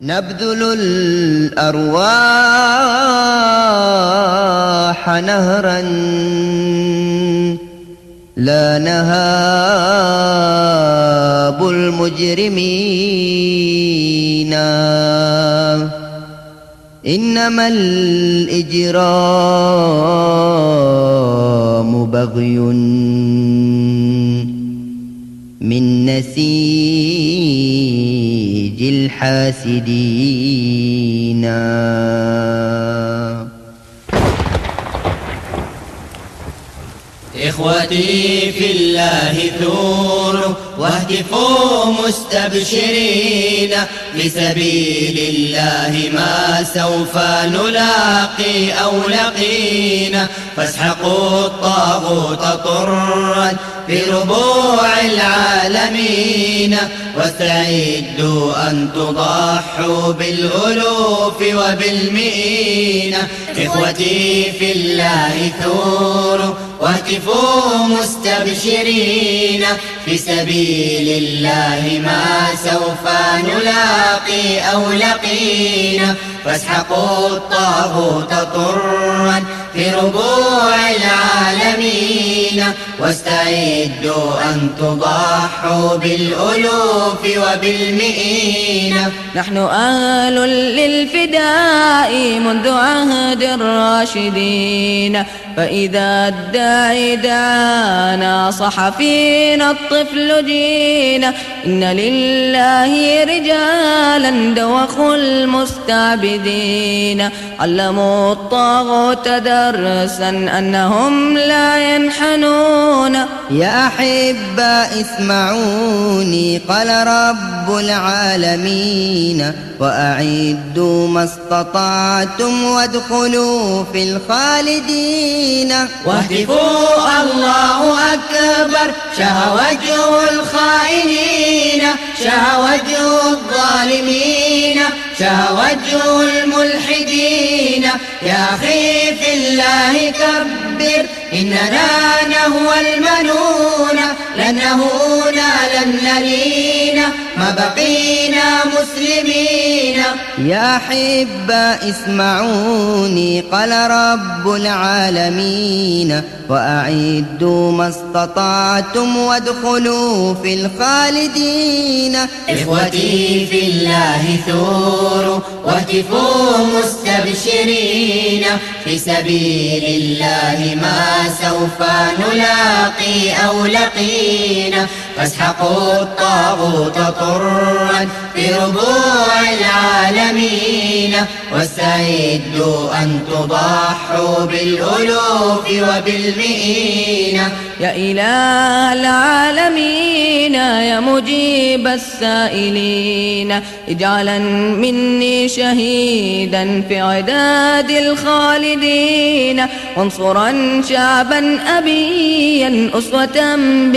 نبذل الأرواح نهرا لا نهاب المجرمين، إنما الإجرام بغي من نسيج الحاسدين. إخوتي في الله ثوروا واهتفوا مستبشرين، في سبيل الله ما سوف نلاقي أو لقينا، فاسحقوا الطاغوت طرا في ربوع العالمين، واستعدوا أن تضحوا بالألوف وبالمئين. إخوتي في الله ثوروا واهتفوا مستبشرين، في سبيل الله ما سوف نلاقي أو لقينا، فاسحقوا الطاغوت طرا في ربوع العالمين، واستعدوا أن تضحوا بالألوف وبالمئين. نحن أهل للفداء منذ عهد الراشدين، فإذا الداعي دعانا صح فينا الطفل جينا، إن لله رجالا دوخوا المستعبدين، علموا الطاغوت درسا أنهم لا ينحنون. يا أحبة اسمعوني، قال رب العالمين، وأعدوا ما استطعتم وادخلوا في الخالدين. واهتفوا الله أكبر، شه وجه الخائنين، شه وجه الظالمين، شه وجه الملحدين. يا أخي في الله كبر، إننا نهوى المنون، لن نهونا لن نلينا ما بقينا مسلمين. يا أحبة اسمعوني، قال رب العالمين، وأعدوا ما استطعتم وادخلوا في الخالدين. إخوتي في الله ثوروا واهتفوا مستبشرين، في سبيل الله ما سوف نلاقي أو لقينا، فاسحقوا الطاغوت طرا في ربوع العالمين، واستعدوا أن تضحوا بالألوف وبالمئين. يا إله العالمين يا مجيب السائلين، اجعلا مني شهيدا في عداد الخالدين، وانصرا شعبا أبيا أسوة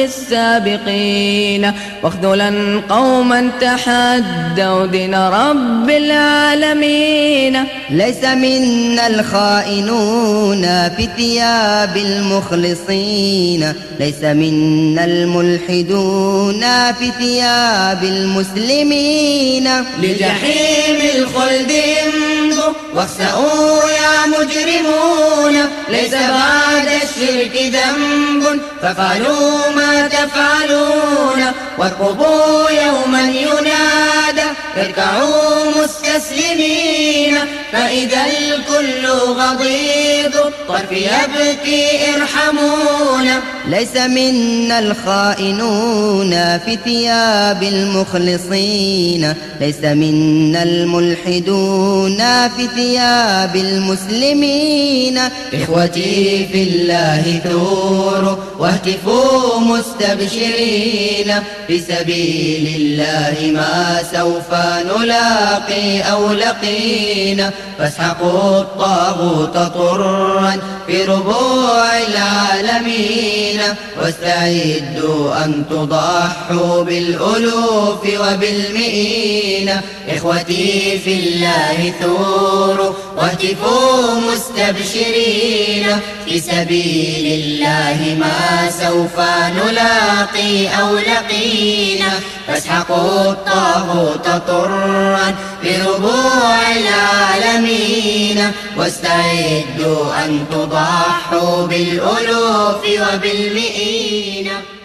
بالسابقين، واخذلا قوما تحدوا دين رب العالمين. ليس منا الخائنون في ثياب المخلصين، ليس منا الملحدون في ثياب المسلمين. لجحيم الخلد امضوا واخسئوا يا مجرمون، ليس بعد الشرك ذنب فافعلوا ما تفعلون، وارقبوا يوما ينادى اركعوا مستسلمين، فإذا الكل غضيض الطرف يبكي ارحمونا. ليس منا الخائنون في ثياب المخلصين، ليس منا الملحدون في ثياب المسلمين. إخوتي في الله ثوروا واهتفوا مستبشرين، في سبيل الله ما سوف نلاقي أو لقينا، العالمين فاسحقوا الطاغوت طرا في ربوع العالمين واستعدوا أن تضحوا بالألوف وبالمئين. إخوتي في الله ثوروا واهتفوا مستبشرين في سبيل الله ما سوف نلاقي أو لقينا فاسحقوا الطاغوت طرا بربوع العالمين واستعدوا أن تضحوا بالألوف وبالمئين.